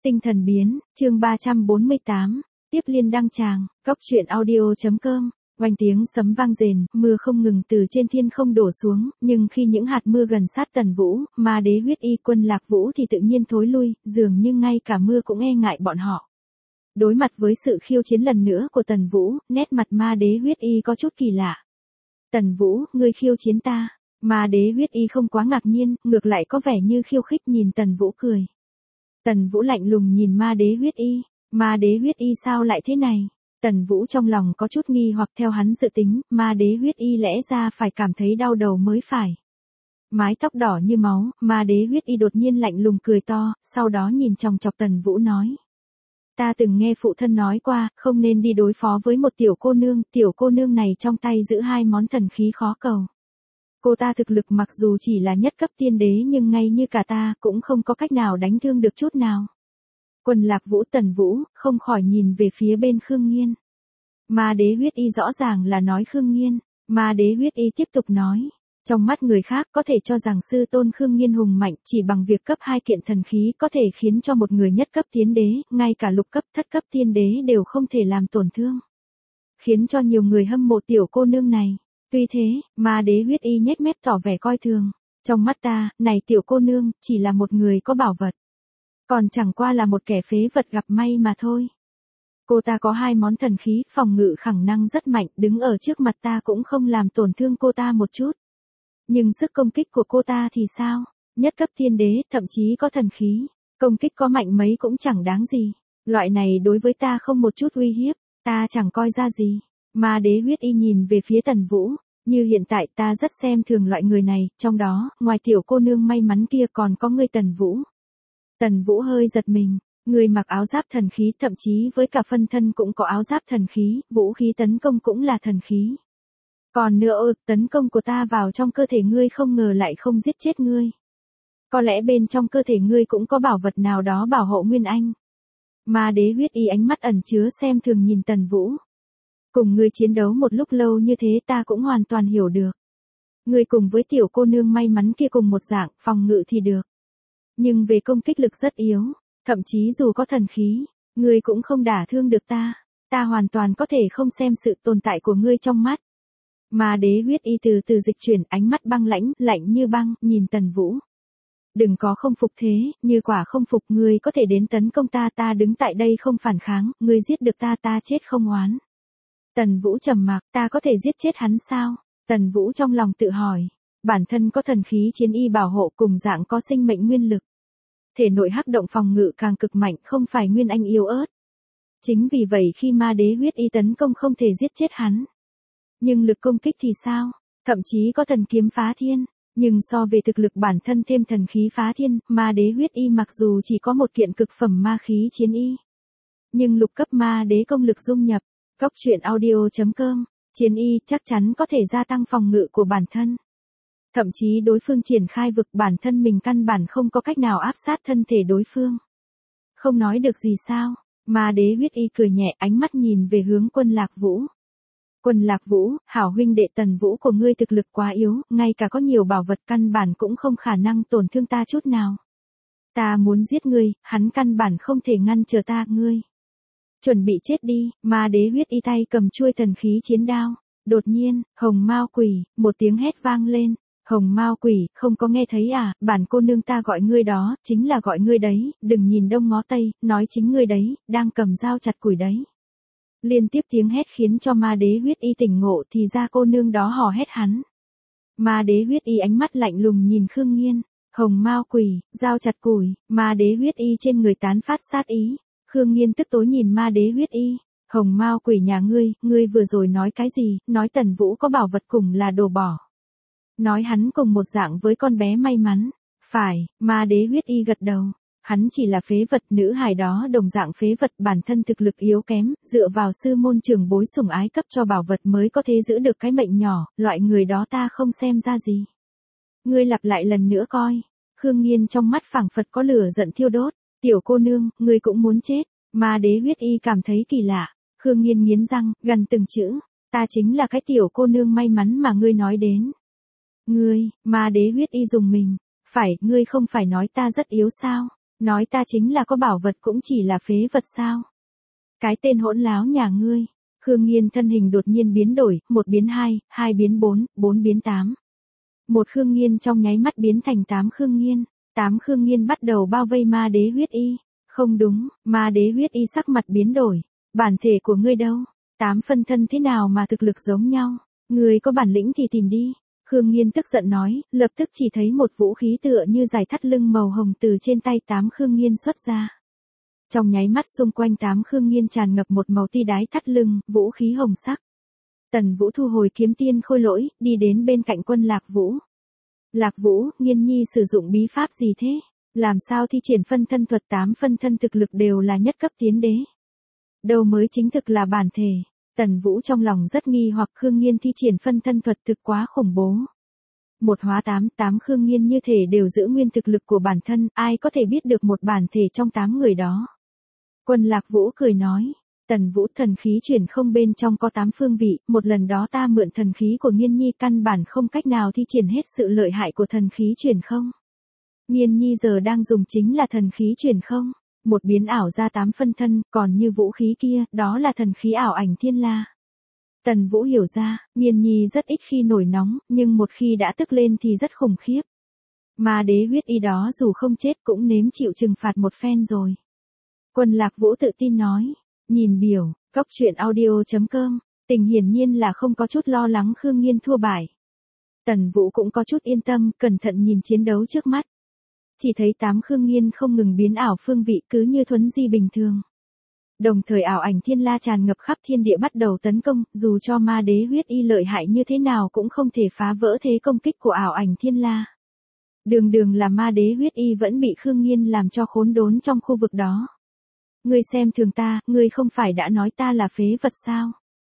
Tinh thần biến, chương 348, tiếp liên đăng tràng, góc truyện audio.com. Oanh tiếng sấm vang rền, mưa không ngừng từ trên thiên không đổ xuống, nhưng khi những hạt mưa gần sát Tần Vũ, Ma Đế huyết y quân Lạc Vũ thì tự nhiên thối lui, dường như ngay cả mưa cũng e ngại bọn họ. Đối mặt với sự khiêu chiến lần nữa của Tần Vũ, nét mặt Ma Đế huyết y có chút kỳ lạ. Tần Vũ, ngươi khiêu chiến ta. Ma Đế huyết y không quá ngạc nhiên, ngược lại có vẻ như khiêu khích nhìn Tần Vũ cười. Tần Vũ lạnh lùng nhìn Ma Đế huyết y. Ma Đế huyết y sao lại thế này? Tần Vũ trong lòng có chút nghi hoặc theo hắn dự tính, Ma Đế huyết y lẽ ra phải cảm thấy đau đầu mới phải. Mái tóc đỏ như máu, Ma Đế huyết y đột nhiên lạnh lùng cười to, sau đó nhìn chòng chọc Tần Vũ nói. Ta từng nghe phụ thân nói qua, không nên đi đối phó với một tiểu cô nương này trong tay giữ hai món thần khí khó cầu. Cô ta thực lực mặc dù chỉ là nhất cấp tiên đế nhưng ngay như cả ta cũng không có cách nào đánh thương được chút nào. Quân Lạc Vũ Tần Vũ không khỏi nhìn về phía bên Khương Nghiên. Ma Đế huyết y rõ ràng là nói Khương Nghiên. Ma Đế huyết y tiếp tục nói. Trong mắt người khác có thể cho rằng sư tôn Khương Nghiên hùng mạnh chỉ bằng việc cấp 2 kiện thần khí có thể khiến cho một người nhất cấp tiên đế, ngay cả lục cấp thất cấp tiên đế đều không thể làm tổn thương. Khiến cho nhiều người hâm mộ tiểu cô nương này. Tuy thế, Ma Đế huyết y nhếch mép tỏ vẻ coi thường. Trong mắt ta, này tiểu cô nương, chỉ là một người có bảo vật. Còn chẳng qua là một kẻ phế vật gặp may mà thôi. Cô ta có hai món thần khí, phòng ngự khả năng rất mạnh, đứng ở trước mặt ta cũng không làm tổn thương cô ta một chút. Nhưng sức công kích của cô ta thì sao? Nhất cấp tiên đế, thậm chí có thần khí. Công kích có mạnh mấy cũng chẳng đáng gì. Loại này đối với ta không một chút uy hiếp, ta chẳng coi ra gì. Ma Đế huyết y nhìn về phía Tần Vũ. Như hiện tại ta rất xem thường loại người này, trong đó, ngoài tiểu cô nương may mắn kia còn có người Tần Vũ. Tần Vũ hơi giật mình, người mặc áo giáp thần khí thậm chí với cả phân thân cũng có áo giáp thần khí, vũ khí tấn công cũng là thần khí. Còn nữa tấn công của ta vào trong cơ thể ngươi không ngờ lại không giết chết ngươi. Có lẽ bên trong cơ thể ngươi cũng có bảo vật nào đó bảo hộ Nguyên Anh. Ma Đế huyết y ánh mắt ẩn chứa xem thường nhìn Tần Vũ. Cùng ngươi chiến đấu một lúc lâu như thế ta cũng hoàn toàn hiểu được. Ngươi cùng với tiểu cô nương may mắn kia cùng một dạng, phòng ngự thì được. Nhưng về công kích lực rất yếu, thậm chí dù có thần khí, ngươi cũng không đả thương được ta. Ta hoàn toàn có thể không xem sự tồn tại của ngươi trong mắt. Ma Đế huyết y từ từ dịch chuyển ánh mắt băng lãnh, lạnh như băng, nhìn Tần Vũ. Đừng có không phục thế, như quả không phục ngươi có thể đến tấn công ta, ta đứng tại đây không phản kháng, ngươi giết được ta, ta chết không oán. Tần Vũ trầm mặc, ta có thể giết chết hắn sao? Tần Vũ trong lòng tự hỏi. Bản thân có thần khí chiến y bảo hộ cùng dạng có sinh mệnh nguyên lực. Thể nội hắc động phòng ngự càng cực mạnh không phải Nguyên Anh yếu ớt. Chính vì vậy khi Ma Đế huyết y tấn công không thể giết chết hắn. Nhưng lực công kích thì sao? Thậm chí có thần kiếm phá thiên. Nhưng so về thực lực bản thân thêm thần khí phá thiên, Ma Đế huyết y mặc dù chỉ có một kiện cực phẩm ma khí chiến y. Nhưng lục cấp Ma Đế công lực dung nhập. Góc truyện audio.com. Chiến y chắc chắn có thể gia tăng phòng ngự của bản thân. Thậm chí đối phương triển khai vực bản thân mình căn bản không có cách nào áp sát thân thể đối phương. Không nói được gì sao? Ma Đế huyết y cười nhẹ ánh mắt nhìn về hướng Quân Lạc Vũ. Quân Lạc Vũ, hảo huynh đệ Tần Vũ của ngươi thực lực quá yếu, ngay cả có nhiều bảo vật căn bản cũng không khả năng tổn thương ta chút nào. Ta muốn giết ngươi, hắn căn bản không thể ngăn trở ta, ngươi. Chuẩn bị chết đi, Ma Đế huyết y tay cầm chuôi thần khí chiến đao. Đột nhiên, Hồng Mao Quỷ, một tiếng hét vang lên. Hồng Mao Quỷ, không có nghe thấy à, bản cô nương ta gọi ngươi đó, chính là gọi ngươi đấy, đừng nhìn đông ngó tây, nói chính ngươi đấy, đang cầm dao chặt củi đấy. Liên tiếp tiếng hét khiến cho Ma Đế huyết y tỉnh ngộ thì ra cô nương đó hò hét hắn. Ma Đế huyết y ánh mắt lạnh lùng nhìn Khương Nghiên. Hồng Mao Quỷ, dao chặt củi, Ma Đế huyết y trên người tán phát sát ý. Khương Nghiên tức tối nhìn Ma Đế huyết y. Hồng Mao Quỷ nhà ngươi vừa rồi nói cái gì, nói Tần Vũ có bảo vật cùng là đồ bỏ. Nói hắn cùng một dạng với con bé may mắn. Phải, Ma Đế huyết y gật đầu. Hắn chỉ là phế vật, nữ hài đó đồng dạng phế vật, bản thân thực lực yếu kém, dựa vào sư môn trưởng bối sủng ái cấp cho bảo vật mới có thể giữ được cái mệnh nhỏ, loại người đó ta không xem ra gì. Ngươi lặp lại lần nữa coi. Khương Nghiên trong mắt phảng phật có lửa giận thiêu đốt. Tiểu cô nương, ngươi cũng muốn chết. Ma Đế huyết y cảm thấy kỳ lạ. Khương Nghiên nghiến răng, gần từng chữ. Ta chính là cái tiểu cô nương may mắn mà ngươi nói đến. Ngươi, Ma Đế huyết y dùng mình. Phải, ngươi không phải nói ta rất yếu sao? Nói ta chính là có bảo vật cũng chỉ là phế vật sao? Cái tên hỗn láo nhà ngươi. Khương Nghiên thân hình đột nhiên biến đổi, 1 biến 2, 2 biến 4, 4 biến 8. Một Khương Nghiên trong nháy mắt biến thành 8 Khương Nghiên. 8 Khương Nghiên bắt đầu bao vây ma đế huyết y. Không đúng, ma đế huyết y sắc mặt biến đổi. Bản thể của ngươi đâu? 8 phân thân thế nào mà thực lực giống nhau? Ngươi có bản lĩnh thì tìm đi. Khương Nghiên tức giận nói, lập tức chỉ thấy một vũ khí tựa như dài thắt lưng màu hồng từ trên tay 8 Khương Nghiên xuất ra. Trong nháy mắt xung quanh 8 Khương Nghiên tràn ngập một màu ti đái thắt lưng, vũ khí hồng sắc. Tần Vũ thu hồi kiếm tiên khôi lỗi, đi đến bên cạnh Quân Lạc Vũ. Lạc Vũ, Nghiên nhi sử dụng bí pháp gì thế? Làm sao thi triển phân thân thuật 8 phân thân thực lực đều là nhất cấp tiến đế? Đâu mới chính thực là bản thể? Tần Vũ trong lòng rất nghi hoặc Khương Nghiên thi triển phân thân thuật thực quá khủng bố. Một hóa 8 Khương Nghiên như thể đều giữ nguyên thực lực của bản thân, ai có thể biết được một bản thể trong 8 người đó. Quân Lạc Vũ cười nói, Tần Vũ thần khí chuyển không bên trong có 8 phương vị, một lần đó ta mượn thần khí của Nghiên nhi căn bản không cách nào thi triển hết sự lợi hại của thần khí chuyển không. Nghiên nhi giờ đang dùng chính là thần khí chuyển không. Một biến ảo ra 8 phân thân, còn như vũ khí kia, đó là thần khí ảo ảnh thiên la. Tần Vũ hiểu ra, Nghiên nhi rất ít khi nổi nóng, nhưng một khi đã tức lên thì rất khủng khiếp. Ma đế huyết y đó dù không chết cũng nếm chịu trừng phạt một phen rồi. Quân Lạc Vũ tự tin nói, nhìn biểu, góc truyện audio.com, Tình hiển nhiên là không có chút lo lắng Khương Nghiên thua bại. Tần Vũ cũng có chút yên tâm, cẩn thận nhìn chiến đấu trước mắt. Chỉ thấy 8 Khương Nghiên không ngừng biến ảo phương vị cứ như thuấn di bình thường. Đồng thời ảo ảnh thiên la tràn ngập khắp thiên địa bắt đầu tấn công, dù cho ma đế huyết y lợi hại như thế nào cũng không thể phá vỡ thế công kích của ảo ảnh thiên la. Đường đường là ma đế huyết y vẫn bị Khương Nghiên làm cho khốn đốn trong khu vực đó. Ngươi xem thường ta, ngươi không phải đã nói ta là phế vật sao?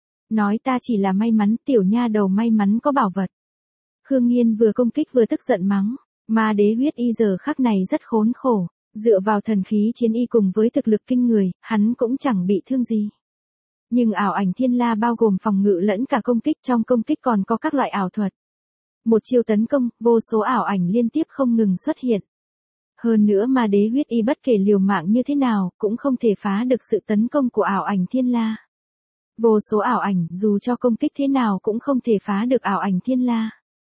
Nói ta chỉ là may mắn, tiểu nha đầu may mắn có bảo vật. Khương Nghiên vừa công kích vừa tức giận mắng. Ma đế huyết y giờ khắc này rất khốn khổ, dựa vào thần khí chiến y cùng với thực lực kinh người, hắn cũng chẳng bị thương gì. Nhưng ảo ảnh thiên la bao gồm phòng ngự lẫn cả công kích, trong công kích còn có các loại ảo thuật. Một chiêu tấn công, vô số ảo ảnh liên tiếp không ngừng xuất hiện. Hơn nữa ma đế huyết y bất kể liều mạng như thế nào, cũng không thể phá được sự tấn công của ảo ảnh thiên la. Vô số ảo ảnh, dù cho công kích thế nào cũng không thể phá được ảo ảnh thiên la.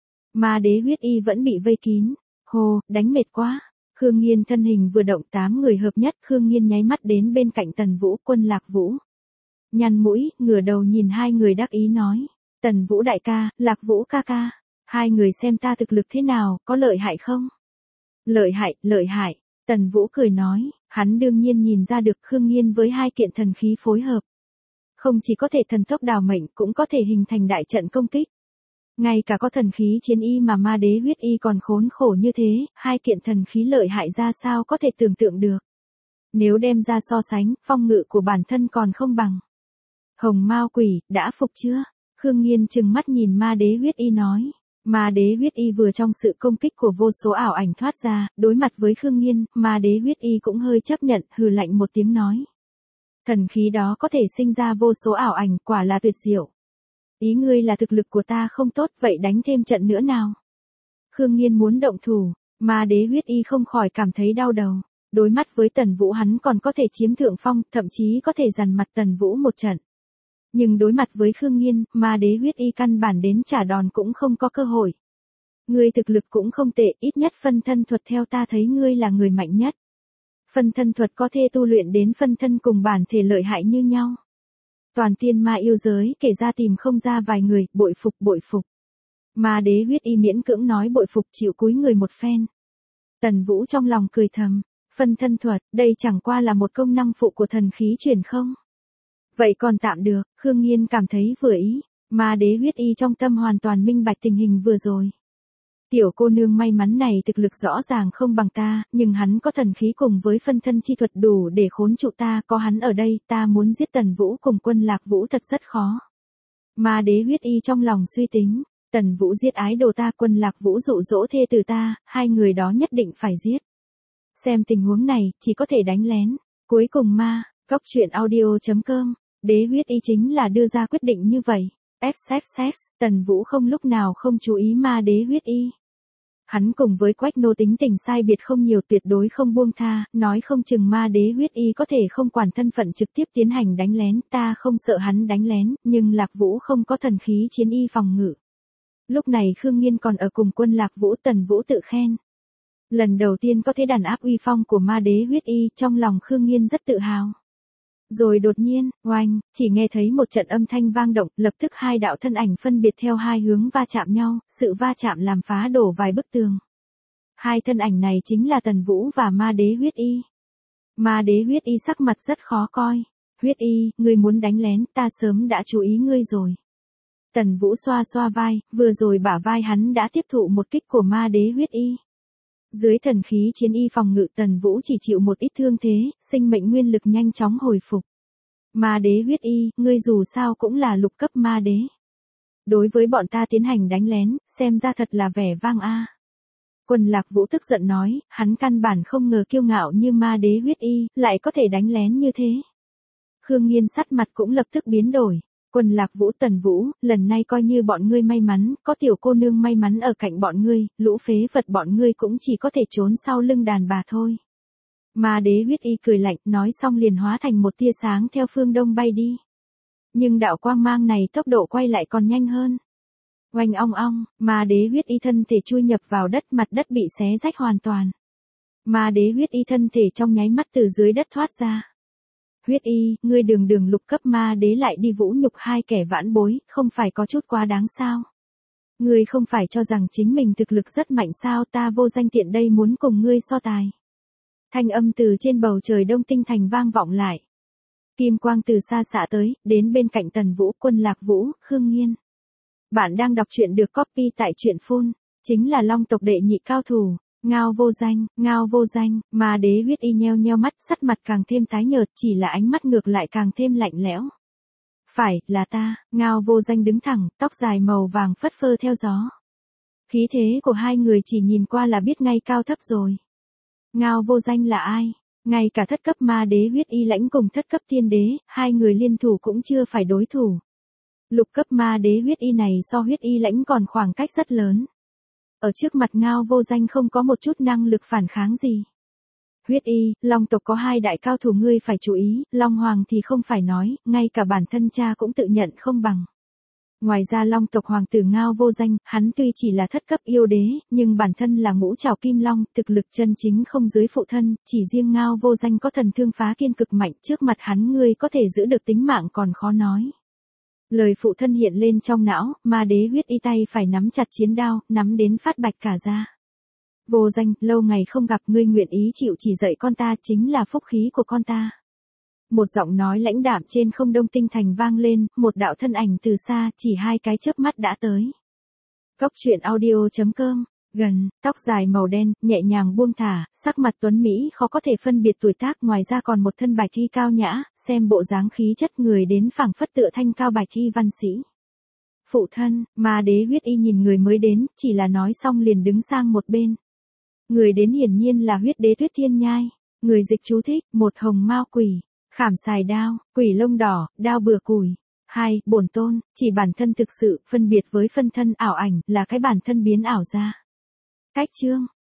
Ma đế huyết y vẫn bị vây kín. Hồ, đánh mệt quá. Khương Nghiên thân hình vừa động 8 người hợp nhất, Khương Nghiên nháy mắt đến bên cạnh Tần Vũ, Quân Lạc Vũ. Nhăn mũi, ngửa đầu nhìn hai người đắc ý nói. Tần Vũ đại ca, Lạc Vũ ca ca. Hai người xem ta thực lực thế nào, có lợi hại không? Lợi hại, lợi hại. Tần Vũ cười nói, hắn đương nhiên nhìn ra được Khương Nghiên với hai kiện thần khí phối hợp. Không chỉ có thể thần tốc đào mệnh cũng có thể hình thành đại trận công kích. Ngay cả có thần khí chiến y mà ma đế huyết y còn khốn khổ như thế, hai kiện thần khí lợi hại ra sao có thể tưởng tượng được. Nếu đem ra so sánh, phong ngự của bản thân còn không bằng. Hồng Mao quỷ, đã phục chưa? Khương Nghiên trừng mắt nhìn ma đế huyết y nói. Ma đế huyết y vừa trong sự công kích của vô số ảo ảnh thoát ra, đối mặt với Khương Nghiên, ma đế huyết y cũng hơi chấp nhận, hừ lạnh một tiếng nói. Thần khí đó có thể sinh ra vô số ảo ảnh, quả là tuyệt diệu. Ý ngươi là thực lực của ta không tốt, vậy đánh thêm trận nữa nào? Khương Nghiên muốn động thủ, ma đế huyết y không khỏi cảm thấy đau đầu. Đối mắt với Tần Vũ hắn còn có thể chiếm thượng phong, thậm chí có thể dằn mặt Tần Vũ một trận. Nhưng đối mặt với Khương Nghiên, ma đế huyết y căn bản đến trả đòn cũng không có cơ hội. Ngươi thực lực cũng không tệ, ít nhất phân thân thuật theo ta thấy ngươi là người mạnh nhất. Phân thân thuật có thể tu luyện đến phân thân cùng bản thể lợi hại như nhau. Toàn tiên ma yêu giới kể ra tìm không ra vài người, bội phục bội phục. Ma đế huyết y miễn cưỡng nói bội phục chịu cúi người một phen. Tần Vũ trong lòng cười thầm, phân thân thuật, đây chẳng qua là một công năng phụ của thần khí chuyển không. Vậy còn tạm được, Khương Nghiên cảm thấy vừa ý, ma đế huyết y trong tâm hoàn toàn minh bạch tình hình vừa rồi. Tiểu cô nương may mắn này thực lực rõ ràng không bằng ta, nhưng hắn có thần khí cùng với phân thân chi thuật đủ để khốn trụ ta, có hắn ở đây, ta muốn giết Tần Vũ cùng Quân Lạc Vũ thật rất khó. Ma đế huyết y trong lòng suy tính, Tần Vũ giết ái đồ ta, Quân Lạc Vũ dụ dỗ thê tử ta, hai người đó nhất định phải giết. Xem tình huống này, chỉ có thể đánh lén. Cuối cùng góc truyện audio.com, đế huyết y chính là đưa ra quyết định như vậy. XXX, Tần Vũ không lúc nào không chú ý ma đế huyết y. Hắn cùng với Quách Nô tính tình sai biệt không nhiều, tuyệt đối không buông tha, nói không chừng ma đế huyết y có thể không quản thân phận trực tiếp tiến hành đánh lén, ta không sợ hắn đánh lén, nhưng Lạc Vũ không có thần khí chiến y phòng ngự. Lúc này Khương Nghiên còn ở cùng quân Lạc Vũ, Tần Vũ tự khen. Lần đầu tiên có thể đàn áp uy phong của ma đế huyết y, trong lòng Khương Nghiên rất tự hào. Rồi đột nhiên, oanh, chỉ nghe thấy một trận âm thanh vang động, lập tức hai đạo thân ảnh phân biệt theo hai hướng va chạm nhau, sự va chạm làm phá đổ vài bức tường. Hai thân ảnh này chính là Tần Vũ và ma đế huyết y. Ma đế huyết y sắc mặt rất khó coi. Huyết y, ngươi muốn đánh lén, ta sớm đã chú ý ngươi rồi. Tần Vũ xoa xoa vai, vừa rồi bả vai hắn đã tiếp thụ một kích của ma đế huyết y. Dưới thần khí chiến y phòng ngự, Tần Vũ chỉ chịu một ít thương thế, sinh mệnh nguyên lực nhanh chóng hồi phục. Ma đế huyết y, ngươi dù sao cũng là lục cấp ma đế. Đối với bọn ta tiến hành đánh lén, xem ra thật là vẻ vang a. Quân Lạc Vũ tức giận nói, hắn căn bản không ngờ kiêu ngạo như ma đế huyết y, lại có thể đánh lén như thế. Khương Nghiên sắc mặt cũng lập tức biến đổi. Quân Lạc Vũ, Tần Vũ, lần này coi như bọn ngươi may mắn, có tiểu cô nương may mắn ở cạnh bọn ngươi, lũ phế vật bọn ngươi cũng chỉ có thể trốn sau lưng đàn bà thôi. Ma đế huyết y cười lạnh, nói xong liền hóa thành một tia sáng theo phương đông bay đi. Nhưng đạo quang mang này tốc độ quay lại còn nhanh hơn. Oanh ong ong, ma đế huyết y thân thể chui nhập vào đất, mặt đất bị xé rách hoàn toàn. Ma đế huyết y thân thể trong nháy mắt từ dưới đất thoát ra. Huyết y, ngươi đường lục cấp ma đế lại đi vũ nhục hai kẻ vãn bối, không phải có chút quá đáng sao? Ngươi không phải cho rằng chính mình thực lực rất mạnh sao, ta Vô Danh tiện đây muốn cùng ngươi so tài. Thanh âm từ trên bầu trời Đông Tinh Thành vang vọng lại. Kim quang từ xa xạ tới, đến bên cạnh Tần Vũ, Quân Lạc Vũ, Khương Nghiên. Bạn đang đọc truyện được copy tại truyện phun, chính là Long tộc đệ nhị cao thủ. Ngao vô danh, ma đế huyết y nheo nheo mắt, sắc mặt càng thêm tái nhợt, chỉ là ánh mắt ngược lại càng thêm lạnh lẽo. Phải, là ta. Ngao vô danh đứng thẳng, tóc dài màu vàng phất phơ theo gió. Khí thế của hai người chỉ nhìn qua là biết ngay cao thấp rồi. Ngao vô danh là ai? Ngay cả thất cấp ma đế huyết y lãnh cùng thất cấp thiên đế, hai người liên thủ cũng chưa phải đối thủ. Lục cấp ma đế huyết y này so huyết y lãnh còn khoảng cách rất lớn. Ở trước mặt Ngao vô danh không có một chút năng lực phản kháng gì. Huyết y, Long tộc có hai đại cao thủ ngươi phải chú ý, Long Hoàng thì không phải nói, ngay cả bản thân cha cũng tự nhận không bằng. Ngoài ra Long tộc hoàng tử Ngao vô danh, hắn tuy chỉ là thất cấp yêu đế, nhưng bản thân là ngũ trảo kim long, thực lực chân chính không dưới phụ thân, chỉ riêng Ngao vô danh có thần thương phá kiên cực mạnh, trước mặt hắn ngươi có thể giữ được tính mạng còn khó nói. Lời phụ thân hiện lên trong não, ma đế huyết y tay phải nắm chặt chiến đao, nắm đến phát bạch cả da. Vô danh, lâu ngày không gặp, ngươi nguyện ý chịu chỉ dạy con ta, chính là phúc khí của con ta. Một giọng nói lãnh đạm trên không Đông Tinh Thành vang lên, một đạo thân ảnh từ xa, chỉ hai cái chớp mắt đã tới. Cốc truyện audio.com, gần, tóc dài màu đen, nhẹ nhàng buông thả, sắc mặt tuấn Mỹ khó có thể phân biệt tuổi tác, ngoài ra còn một thân bạch thi cao nhã, xem bộ dáng khí chất người đến phảng phất tựa thanh cao bạch thi văn sĩ. Phụ thân, ma đế huyết y nhìn người mới đến, chỉ là nói xong liền đứng sang một bên. Người đến hiển nhiên là huyết đế Tuyết Thiên Nhai, người dịch chú thích, một hồng mao quỷ, khảm xài đao, quỷ lông đỏ, đao bừa củi. 2. Bổn tôn, chỉ bản thân thực sự, phân biệt với phân thân ảo ảnh, là cái bản thân biến ảo ra. Cách chương,